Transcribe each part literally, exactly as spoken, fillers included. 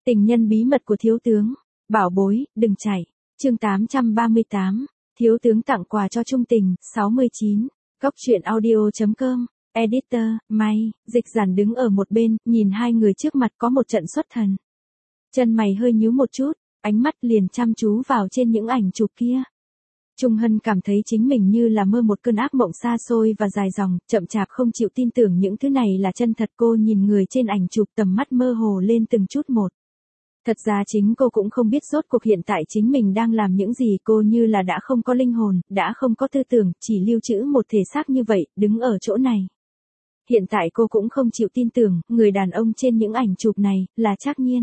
Tình nhân bí mật của thiếu tướng. Bảo bối, đừng chạy. Chương tám trăm ba mươi tám. Thiếu tướng tặng quà cho Trung Tình. sáu mươi chín. Góc truyện audio chấm com. Editor, May, Dịch Giản đứng ở một bên, nhìn hai người trước mặt có một trận xuất thần. Chân mày hơi nhíu một chút, ánh mắt liền chăm chú vào trên những ảnh chụp kia. Trung Hân cảm thấy chính mình như là mơ một cơn ác mộng xa xôi và dài dòng, chậm chạp không chịu tin tưởng những thứ này là chân thật. Cô nhìn người trên ảnh chụp, tầm mắt mơ hồ lên từng chút một. Thật ra chính cô cũng không biết rốt cuộc hiện tại chính mình đang làm những gì. Cô như là đã không có linh hồn, đã không có tư tưởng, chỉ lưu trữ một thể xác như vậy, đứng ở chỗ này. Hiện tại cô cũng không chịu tin tưởng, người đàn ông trên những ảnh chụp này, là Trác Nhiên.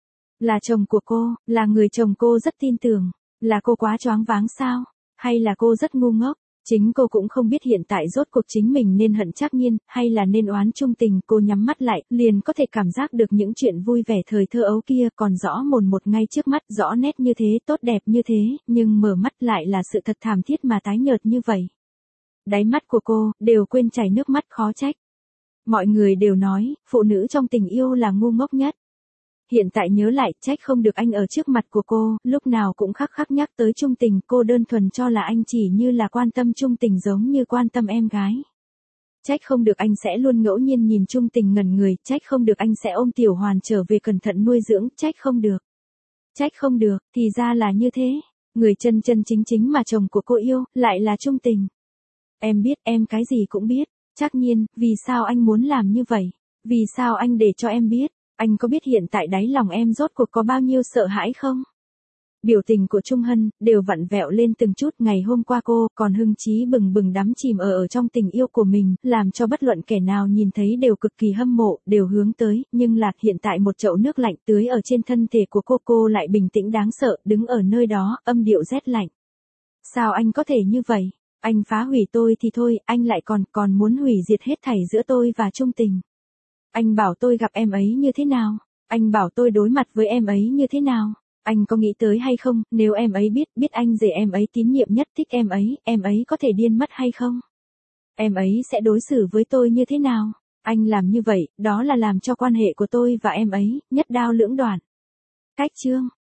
Là chồng của cô, là người chồng cô rất tin tưởng. Là cô quá choáng váng sao? Hay là cô rất ngu ngốc? Chính cô cũng không biết hiện tại rốt cuộc chính mình nên hận Trác Nhiên, hay là nên oán Trung Tình. Cô nhắm mắt lại, liền có thể cảm giác được những chuyện vui vẻ thời thơ ấu kia còn rõ mồn một ngay trước mắt, rõ nét như thế, tốt đẹp như thế, nhưng mở mắt lại là sự thật thảm thiết mà tái nhợt như vậy. Đáy mắt của cô, đều quên chảy nước mắt khó trách. Mọi người đều nói, phụ nữ trong tình yêu là ngu ngốc nhất. Hiện tại nhớ lại, trách không được anh ở trước mặt của cô, lúc nào cũng khắc khắc nhắc tới Trung Tình. Cô đơn thuần cho là anh chỉ như là quan tâm Trung Tình giống như quan tâm em gái. Trách không được anh sẽ luôn ngẫu nhiên nhìn Trung Tình ngẩn người, trách không được anh sẽ ôm Tiểu Hoàn trở về cẩn thận nuôi dưỡng, trách không được. Trách không được, thì ra là như thế. Người chân chân chính chính mà chồng của cô yêu, lại là Trung Tình. Em biết, em cái gì cũng biết. Trác Nhiên, vì sao anh muốn làm như vậy? Vì sao anh để cho em biết? Anh có biết hiện tại đáy lòng em rốt cuộc có bao nhiêu sợ hãi không? Biểu tình của Trung Hân, đều vặn vẹo lên từng chút. Ngày hôm qua cô, còn hưng trí bừng bừng đắm chìm ở ở trong tình yêu của mình, làm cho bất luận kẻ nào nhìn thấy đều cực kỳ hâm mộ, đều hướng tới, nhưng là, hiện tại một chậu nước lạnh tưới ở trên thân thể của cô. Cô lại bình tĩnh đáng sợ, đứng ở nơi đó, âm điệu rét lạnh. Sao anh có thể như vậy? Anh phá hủy tôi thì thôi, anh lại còn, còn muốn hủy diệt hết thảy giữa tôi và Trung Tình. Anh bảo tôi gặp em ấy như thế nào? Anh bảo tôi đối mặt với em ấy như thế nào? Anh có nghĩ tới hay không, nếu em ấy biết, biết anh rể em ấy tín nhiệm nhất, thích em ấy, em ấy có thể điên mất hay không? Em ấy sẽ đối xử với tôi như thế nào? Anh làm như vậy, đó là làm cho quan hệ của tôi và em ấy, nhất đao lưỡng đoạn. Cách chương.